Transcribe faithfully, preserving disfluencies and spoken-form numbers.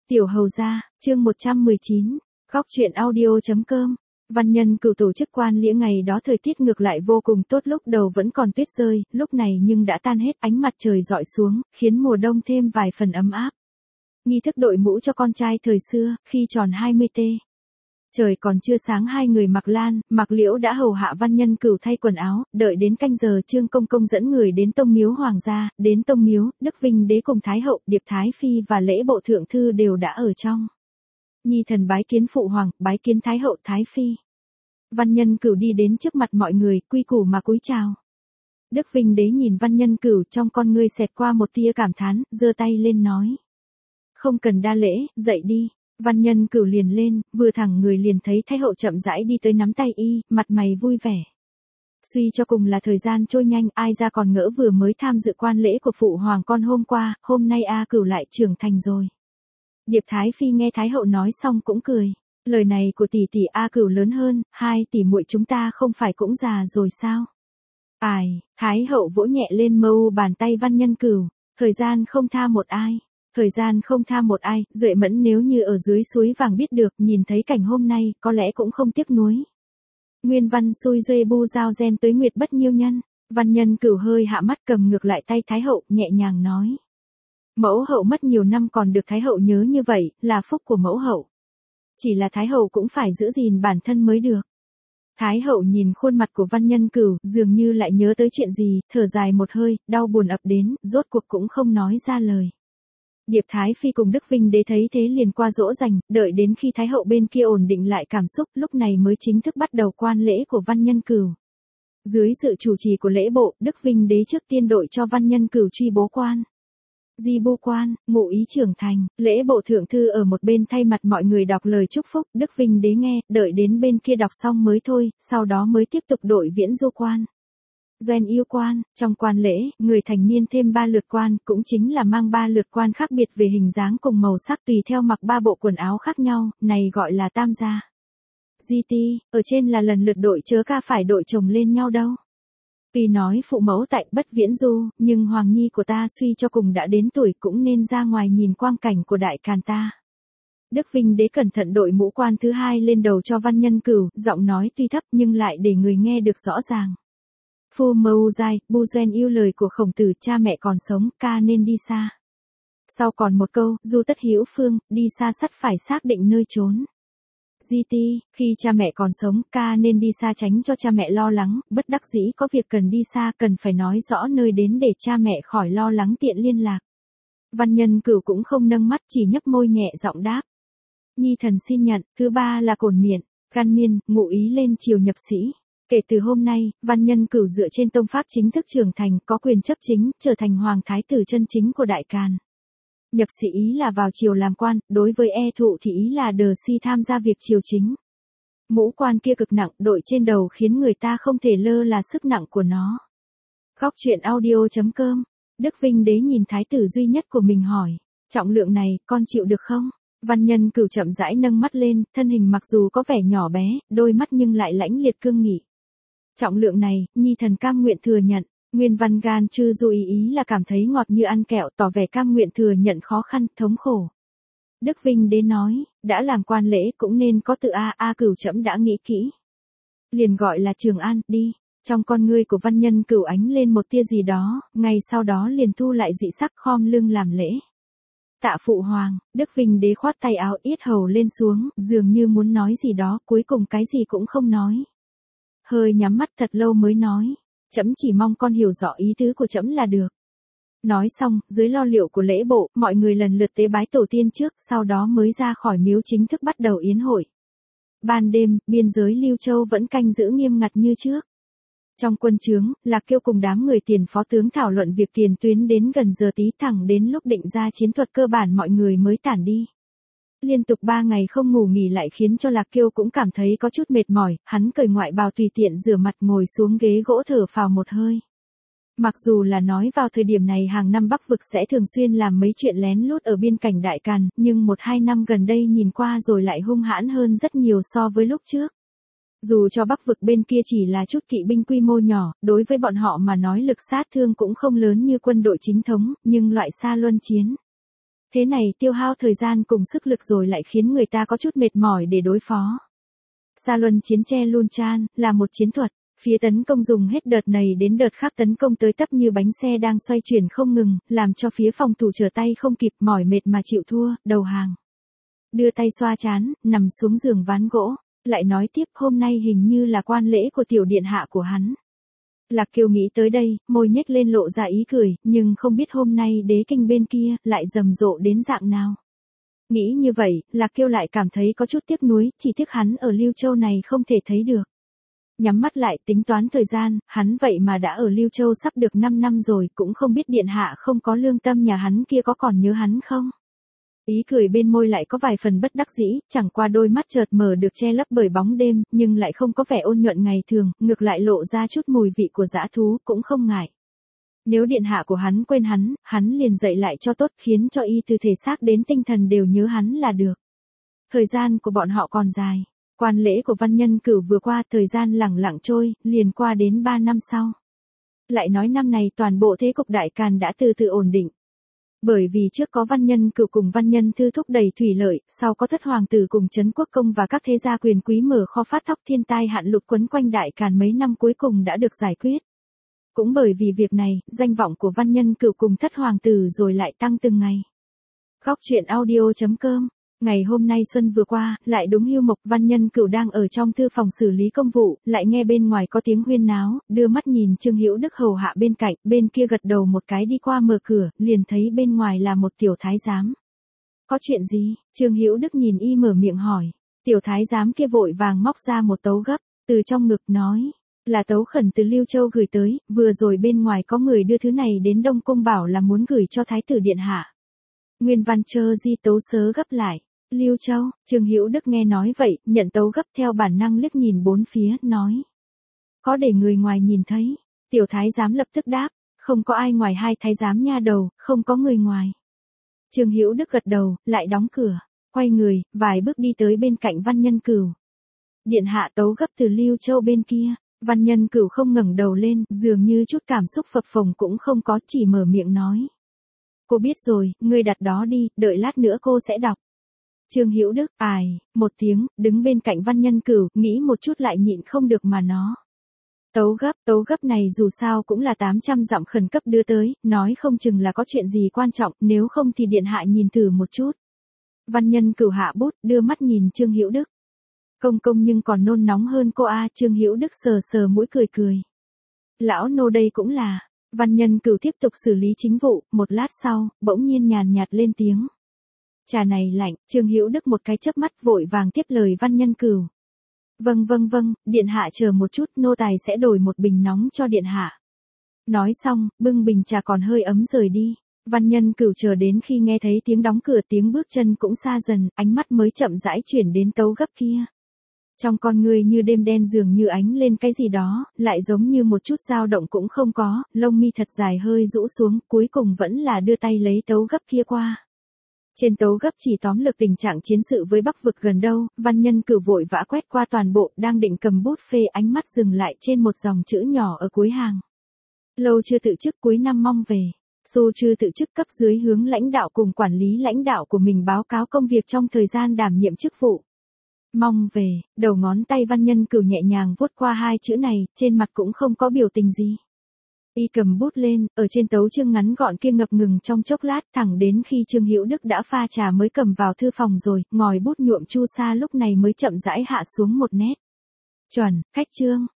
Tiểu hầu gia, chương một trăm mười chín, góc truyện audio.com. Văn Nhân Cửu tổ chức quan lễ ngày đó thời tiết ngược lại vô cùng tốt, lúc đầu vẫn còn tuyết rơi, lúc này nhưng đã tan hết, ánh mặt trời rọi xuống, khiến mùa đông thêm vài phần ấm áp. Nghi thức đội mũ cho con trai thời xưa, khi tròn hai mươi tuổi. Trời còn chưa sáng, hai người Mạc Lan, Mạc Liễu đã hầu hạ Văn Nhân Cửu thay quần áo, đợi đến canh giờ Trương Công Công dẫn người đến Tông Miếu Hoàng gia, đến Tông Miếu, Đức Vinh Đế cùng Thái hậu, Điệp Thái phi và lễ bộ thượng thư đều đã ở trong. Nhi thần bái kiến phụ hoàng, bái kiến Thái hậu, Thái phi. Văn Nhân Cửu đi đến trước mặt mọi người, quy củ mà cúi chào. Đức Vinh Đế nhìn Văn Nhân Cửu, trong con ngươi xẹt qua một tia cảm thán, giơ tay lên nói: "Không cần đa lễ, dậy đi." Văn Nhân Cửu liền lên, vừa thẳng người liền thấy Thái hậu chậm rãi đi tới, nắm tay y, mặt mày vui vẻ. Suy cho cùng là thời gian trôi nhanh, ai ra còn ngỡ vừa mới tham dự quan lễ của phụ hoàng con hôm qua, hôm nay A Cửu lại trưởng thành rồi. Điệp Thái phi nghe Thái hậu nói xong cũng cười. Lời này của tỷ tỷ A Cửu lớn hơn, hai tỷ muội chúng ta không phải cũng già rồi sao? Ai, Thái hậu vỗ nhẹ lên mâu bàn tay Văn Nhân Cửu, thời gian không tha một ai. Thời gian không tha một ai, Duệ Mẫn nếu như ở dưới suối vàng biết được, nhìn thấy cảnh hôm nay, có lẽ cũng không tiếc nuối. Nguyên văn xui duê bu giao gen tuế nguyệt bất nhiêu nhân. Văn Nhân Cửu hơi hạ mắt, cầm ngược lại tay Thái hậu, nhẹ nhàng nói: "Mẫu hậu mất nhiều năm còn được Thái hậu nhớ như vậy, là phúc của mẫu hậu. Chỉ là Thái hậu cũng phải giữ gìn bản thân mới được." Thái hậu nhìn khuôn mặt của Văn Nhân Cửu, dường như lại nhớ tới chuyện gì, thở dài một hơi, đau buồn ập đến, rốt cuộc cũng không nói ra lời. Điệp Thái phi cùng Đức Vinh Đế thấy thế liền qua dỗ dành, đợi đến khi Thái hậu bên kia ổn định lại cảm xúc, lúc này mới chính thức bắt đầu quan lễ của Văn Nhân Cửu. Dưới sự chủ trì của lễ bộ, Đức Vinh Đế trước tiên đội cho Văn Nhân Cửu truy bố quan. Di bô quan, ngụ ý trưởng thành, lễ bộ thượng thư ở một bên thay mặt mọi người đọc lời chúc phúc, Đức Vinh Đế nghe, đợi đến bên kia đọc xong mới thôi, sau đó mới tiếp tục đội viễn du quan. Doen yêu quan, trong quan lễ, người thành niên thêm ba lượt quan, cũng chính là mang ba lượt quan khác biệt về hình dáng cùng màu sắc tùy theo mặc ba bộ quần áo khác nhau, này gọi là tam gia. giê tê, ở trên là lần lượt đội chớ ca phải đội chồng lên nhau đâu. Tuy nói phụ mẫu tại bất viễn du, nhưng Hoàng Nhi của ta suy cho cùng đã đến tuổi cũng nên ra ngoài nhìn quang cảnh của đại càn ta. Đức Vinh Đế cẩn thận đội mũ quan thứ hai lên đầu cho Văn Nhân Cửu, giọng nói tuy thấp nhưng lại để người nghe được rõ ràng. Phu mâu dai, bu doen yêu lời của Khổng Tử, cha mẹ còn sống, ca nên đi xa. Sau còn một câu, du tất hữu phương, đi xa sắt phải xác định nơi trốn. giê tê, khi cha mẹ còn sống, ca nên đi xa tránh cho cha mẹ lo lắng, bất đắc dĩ có việc cần đi xa, cần phải nói rõ nơi đến để cha mẹ khỏi lo lắng tiện liên lạc. Văn Nhân Cửu cũng không nâng mắt, chỉ nhấp môi nhẹ giọng đáp: "Nhi thần xin nhận." Thứ ba là cổn miệng, gan miên, ngụ ý lên triều nhập sĩ. Kể từ hôm nay, Văn Nhân Cửu dựa trên tông pháp chính thức trưởng thành, có quyền chấp chính, trở thành hoàng thái tử chân chính của đại càn. Nhập sĩ ý là vào triều làm quan, đối với e thụ thì ý là đờ si tham gia việc triều chính. Mũ quan kia cực nặng, đội trên đầu khiến người ta không thể lơ là sức nặng của nó. Góc truyện audio.com. Đức Vinh Đế nhìn thái tử duy nhất của mình hỏi: "Trọng lượng này, con chịu được không?" Văn Nhân Cửu chậm rãi nâng mắt lên, thân hình mặc dù có vẻ nhỏ bé, đôi mắt nhưng lại lãnh liệt cương nghị. "Trọng lượng này, Nhi thần cam nguyện thừa nhận." Nguyên văn gan chư du ý ý là cảm thấy ngọt như ăn kẹo, tỏ vẻ cam nguyện thừa nhận khó khăn, thống khổ. Đức Vinh Đế nói: "Đã làm quan lễ cũng nên có tự A, A Cửu trẫm đã nghĩ kỹ. Liền gọi là Trường An, đi." Trong con ngươi của Văn Nhân Cửu ánh lên một tia gì đó, ngay sau đó liền thu lại dị sắc, khom lưng làm lễ. "Tạ phụ hoàng." Đức Vinh Đế khoát tay áo, yết hầu lên xuống, dường như muốn nói gì đó, cuối cùng cái gì cũng không nói. Hơi nhắm mắt thật lâu mới nói: "Trẫm chỉ mong con hiểu rõ ý tứ của trẫm là được." Nói xong, dưới lo liệu của lễ bộ, mọi người lần lượt tế bái tổ tiên trước, sau đó mới ra khỏi miếu chính thức bắt đầu yến hội. Ban đêm, biên giới Lưu Châu vẫn canh giữ nghiêm ngặt như trước. Trong quân trướng, Lạc Kiêu cùng đám người tiền phó tướng thảo luận việc tiền tuyến đến gần giờ tí, thẳng đến lúc định ra chiến thuật cơ bản mọi người mới tản đi. Liên tục ba ngày không ngủ nghỉ lại khiến cho Lạc Kiêu cũng cảm thấy có chút mệt mỏi, hắn cởi ngoại bào tùy tiện rửa mặt ngồi xuống ghế gỗ thở phào một hơi. Mặc dù là nói vào thời điểm này hàng năm Bắc vực sẽ thường xuyên làm mấy chuyện lén lút ở biên cảnh Đại Càn, nhưng một hai năm gần đây nhìn qua rồi lại hung hãn hơn rất nhiều so với lúc trước. Dù cho Bắc vực bên kia chỉ là chút kỵ binh quy mô nhỏ, đối với bọn họ mà nói lực sát thương cũng không lớn như quân đội chính thống, nhưng loại xa luân chiến. Thế này tiêu hao thời gian cùng sức lực rồi lại khiến người ta có chút mệt mỏi để đối phó. Sa luân chiến che Lun Chan là một chiến thuật. Phía tấn công dùng hết đợt này đến đợt khác tấn công tới tấp như bánh xe đang xoay chuyển không ngừng, làm cho phía phòng thủ trở tay không kịp, mỏi mệt mà chịu thua, đầu hàng. Đưa tay xoa trán, nằm xuống giường ván gỗ, lại nói tiếp hôm nay hình như là quan lễ của tiểu điện hạ của hắn. Lạc Kiều nghĩ tới đây, môi nhếch lên lộ ra ý cười, nhưng không biết hôm nay đế kinh bên kia lại rầm rộ đến dạng nào. Nghĩ như vậy, Lạc Kiều lại cảm thấy có chút tiếc nuối, chỉ tiếc hắn ở Lưu Châu này không thể thấy được. Nhắm mắt lại tính toán thời gian, hắn vậy mà đã ở Lưu Châu sắp được năm năm rồi, cũng không biết điện hạ không có lương tâm nhà hắn kia có còn nhớ hắn không. Ý cười bên môi lại có vài phần bất đắc dĩ, chẳng qua đôi mắt chợt mở được che lấp bởi bóng đêm, nhưng lại không có vẻ ôn nhuận ngày thường, ngược lại lộ ra chút mùi vị của dã thú, cũng không ngại. Nếu điện hạ của hắn quên hắn, hắn liền dậy lại cho tốt, khiến cho y từ thể xác đến tinh thần đều nhớ hắn là được. Thời gian của bọn họ còn dài. Quan lễ của Văn Nhân Cửu vừa qua, thời gian lẳng lặng trôi, liền qua đến ba năm sau. Lại nói năm này toàn bộ thế cục Đại Càn đã từ từ ổn định. Bởi vì trước có Văn Nhân Cửu cùng Văn Nhân Thư thúc đẩy thủy lợi, sau có Thất Hoàng tử cùng Trấn Quốc công và các thế gia quyền quý mở kho phát thóc, thiên tai hạn lụt quấn quanh Đại Càn mấy năm cuối cùng đã được giải quyết. Cũng bởi vì việc này, danh vọng của Văn Nhân Cửu cùng Thất Hoàng tử rồi lại tăng từng ngày. Góc truyện audio chấm com. Ngày hôm nay xuân vừa qua, lại đúng hưu mộc, Văn Nhân Cửu đang ở trong thư phòng xử lý công vụ, lại nghe bên ngoài có tiếng huyên náo, đưa mắt nhìn Trương Hữu Đức hầu hạ bên cạnh, bên kia gật đầu một cái đi qua mở cửa, liền thấy bên ngoài là một tiểu thái giám. Có chuyện gì? Trương Hữu Đức nhìn y mở miệng hỏi. Tiểu thái giám kia vội vàng móc ra một tấu gấp, từ trong ngực nói, là tấu khẩn từ Lưu Châu gửi tới, vừa rồi bên ngoài có người đưa thứ này đến Đông Cung bảo là muốn gửi cho thái tử điện hạ. Nguyên văn chơ di tấu sớ gấp lại. Lưu Châu, Trương Hữu Đức nghe nói vậy, nhận tấu gấp theo bản năng liếc nhìn bốn phía, nói. Có để người ngoài nhìn thấy. Tiểu thái giám lập tức đáp, không có ai ngoài hai thái giám nha đầu, không có người ngoài. Trương Hữu Đức gật đầu, lại đóng cửa, quay người, vài bước đi tới bên cạnh Văn Nhân Cửu. Điện hạ tấu gấp từ Lưu Châu bên kia, Văn Nhân Cửu không ngẩng đầu lên, dường như chút cảm xúc phập phồng cũng không có, chỉ mở miệng nói. Cô biết rồi, ngươi đặt đó đi, đợi lát nữa cô sẽ đọc. Trương Hữu Đức, ài, một tiếng, đứng bên cạnh Văn Nhân Cửu, nghĩ một chút lại nhịn không được mà nó. Tấu gấp, tấu gấp này dù sao cũng là tám trăm dặm khẩn cấp đưa tới, nói không chừng là có chuyện gì quan trọng, nếu không thì điện hạ nhìn thử một chút. Văn Nhân Cửu hạ bút, đưa mắt nhìn Trương Hữu Đức. Công công nhưng còn nôn nóng hơn cô a. Trương Hữu Đức sờ sờ mũi cười cười. Lão nô đây cũng là. Văn Nhân Cửu tiếp tục xử lý chính vụ, một lát sau, bỗng nhiên nhàn nhạt lên tiếng. Trà này lạnh. Trương Hữu Đức một cái chớp mắt vội vàng tiếp lời Văn Nhân Cửu. Vâng vâng vâng, điện hạ chờ một chút, nô tài sẽ đổi một bình nóng cho điện hạ. Nói xong, bưng bình trà còn hơi ấm rời đi. Văn Nhân Cửu chờ đến khi nghe thấy tiếng đóng cửa, tiếng bước chân cũng xa dần, ánh mắt mới chậm rãi chuyển đến tấu gấp kia. Trong con người như đêm đen dường như ánh lên cái gì đó, lại giống như một chút dao động cũng không có, lông mi thật dài hơi rũ xuống, cuối cùng vẫn là đưa tay lấy tấu gấp kia qua. Trên tấu gấp chỉ tóm lược tình trạng chiến sự với Bắc vực gần đâu, Văn Nhân Cửu vội vã quét qua toàn bộ, đang định cầm bút phê, ánh mắt dừng lại trên một dòng chữ nhỏ ở cuối hàng. Lâu chưa tự chức, cuối năm mong về. Xu chưa tự chức, cấp dưới hướng lãnh đạo cùng quản lý lãnh đạo của mình báo cáo công việc trong thời gian đảm nhiệm chức vụ. Mong về, đầu ngón tay Văn Nhân Cửu nhẹ nhàng vuốt qua hai chữ này, trên mặt cũng không có biểu tình gì. Y cầm bút lên, ở trên tấu chương ngắn gọn kia ngập ngừng trong chốc lát, thẳng đến khi Trương Hữu Đức đã pha trà mới cầm vào thư phòng rồi, ngòi bút nhuộm chu sa lúc này mới chậm rãi hạ xuống một nét. Chuẩn, khách Trương,